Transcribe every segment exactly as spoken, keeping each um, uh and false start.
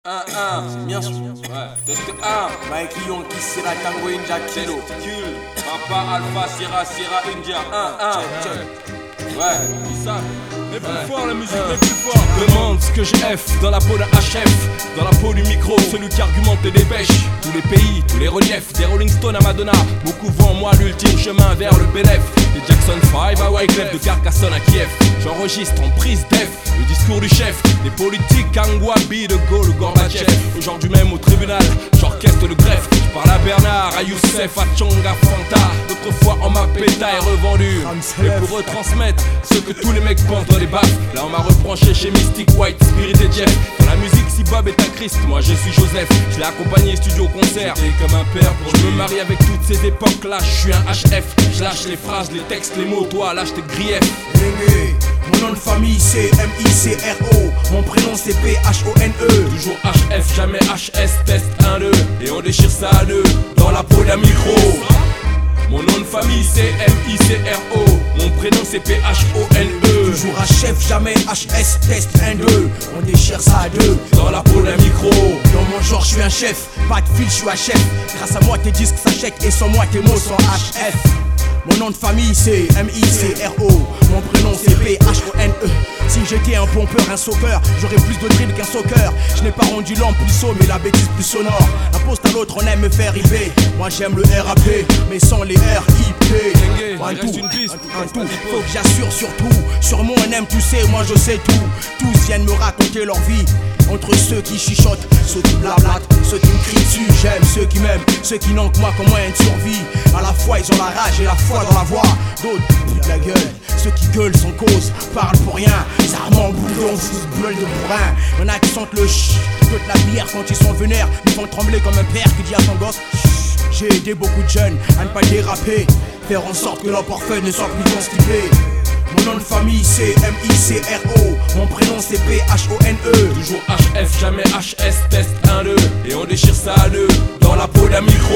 un un, bien sûr. Ouais. Test un. Mike Lyon qui sera Tango India Kilo. Kill. Papa Alpha Sierra Sierra India. un un. Check, check. Ouais, ils savent. Mais plus euh, fort la musique, euh, mais plus fort. Demande ce que j'ai F dans la peau d'un H F. Dans la peau du micro, celui qui argumente et dépêche. Tous les pays, tous les reliefs, des Rolling Stones à Madonna. Beaucoup voient en moi l'ultime chemin vers le P L F. Des Jackson five à Wyclef, de Carcassonne à Kiev. J'enregistre en prise def le discours du chef. Des politiques, Kangwabi, de Gaulle, Gorbatchev. Aujourd'hui même au tribunal, j'orchestre le greffe. Je parle à Bernard, à Youssef, à Tchonga, Fanta. D'autres fois on m'a péta et revendu. Et pour retransmettre ce que tous les mecs pensent dans les baffes. Là on m'a rebranché chez Mystic White, Spirit et Jeff. Dans la musique, si Bob est un Christ, moi je suis Joseph. Je l'ai accompagné studio concert, j'étais comme un père pour je me marie avec toutes ces époques là, je suis un H F. Je lâche les phrases, les textes, les mots, toi lâche tes griefs. Mon nom de famille c'est M I C R O. Mon prénom c'est P H O N E. Toujours H F, jamais H S, test un deux. Et on déchire ça à deux, dans la peau d'un micro. Mon nom de famille c'est M I C R O. Mon prénom c'est P H O N E. Toujours H F, jamais H S, test un deux. On déchire ça à deux, dans la peau d'un micro. Dans mon genre je suis un chef, pas de fil je suis un chef. Grâce à moi tes disques s'achètent et sans moi tes mots sont H F. Mon nom de famille c'est M I C R O. Mon prénom c'est P H O N E. Si j'étais un pompeur, un soccer, j'aurais plus de dribble qu'un soccer. Je n'ai pas rendu l'homme plus saut mais la bêtise plus sonore. Un poste à l'autre on aime me faire rêver. Moi j'aime le R A P mais sans les R I P. Un tout, une piste, un tout, faut que j'assure surtout. Sur moi on aime, tu sais, moi je sais tout. Tous viennent me raconter leur vie. Entre ceux qui chuchotent, ceux qui blablatent, ceux qui me crient dessus. J'aime ceux qui m'aiment, ceux qui n'ont que moi comme moyen de survie. À la fois ils ont la rage et la foi dans la voix. D'autres puent la gueule, ceux qui gueulent sans cause, parlent pour rien. Zarmant, boulon, football de bourrin. Y'en a qui sentent le ch, toute la bière quand ils sont vénères. Ils font trembler comme un père qui dit à son gosse. J'ai aidé beaucoup de jeunes à ne pas déraper, faire en sorte que leur portefeuille ne soit plus constipé. Mon nom de famille c'est M I C R O. Mon prénom c'est P H O N E. Toujours H F, jamais H S, test un deux. Et on déchire ça à deux, dans la peau d'un micro.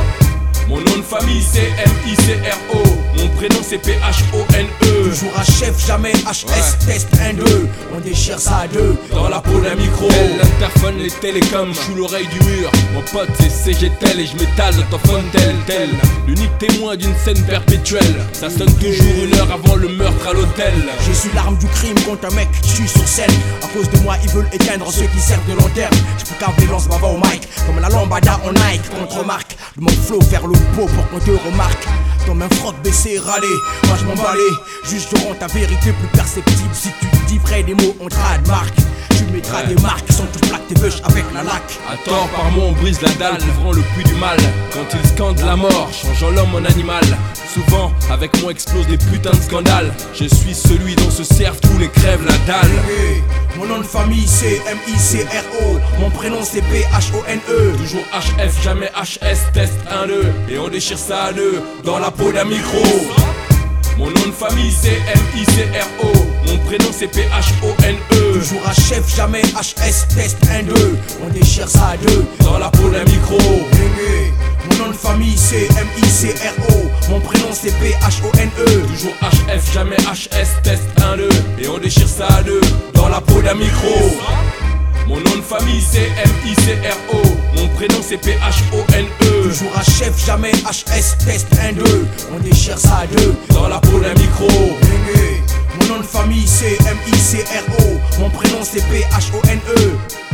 Mon nom de famille c'est M I C R O. Mon prénom c'est P H O N E. Toujours H F, jamais H S, ouais. Test un deux. On déchire ça à deux, dans la peau d'un micro. L'interphone, les télécoms, je suis l'oreille du mur. Mon pote c'est C G Tel et je m'étale ton phone tel tel. L'unique témoin d'une scène perpétuelle. Ça sonne toujours une heure avant le meurtre à l'hôtel. Je suis l'arme du crime contre un mec qui tue sur scène. À cause de moi ils veulent éteindre ceux qui servent de lanterne. Je peux câbler lance bava au mic, comme la lambada en Nike contre Marc. De mon flow faire le beau pour qu'on te remarque. Comme un froc baissé et râler, moi je m'en balais. Juste je rends ta vérité plus perceptible. Si tu dis vrai des mots on trademarque. Tu mettras ouais. Des marques sans tu plaques tes bûches avec la laque. À tort par moi on brise la dalle, couvrant le puits du mal. Quand ils scandent la mort, changeant l'homme en animal. Souvent avec moi explosent des putains de scandales. Je suis celui dont se servent tous les crèves la dalle. Hey, mon nom de famille c'est M I C R O. Mon prénom c'est P H O N E. Toujours H F, jamais H S, test un deux. Et on déchire ça à deux, dans la peau d'un micro. Mon nom de famille c'est M I C R O. Mon prénom c'est P H O N E. Toujours H F, jamais H S, test un deux. On déchire ça à deux, dans la peau d'un micro. Mon nom de famille c'est M I C R O. Mon prénom c'est P H O N E. Toujours H F, jamais H S, test un deux. Et on déchire ça à deux, dans la peau d'un micro. Mon nom de famille c'est M I C R O. Mon prénom c'est P H O N E. Toujours H F, jamais H S, test un deux. On déchire ça à deux, dans la peau d'un micro. Mon nom de famille c'est M I C R O. Mon prénom c'est P H O N E.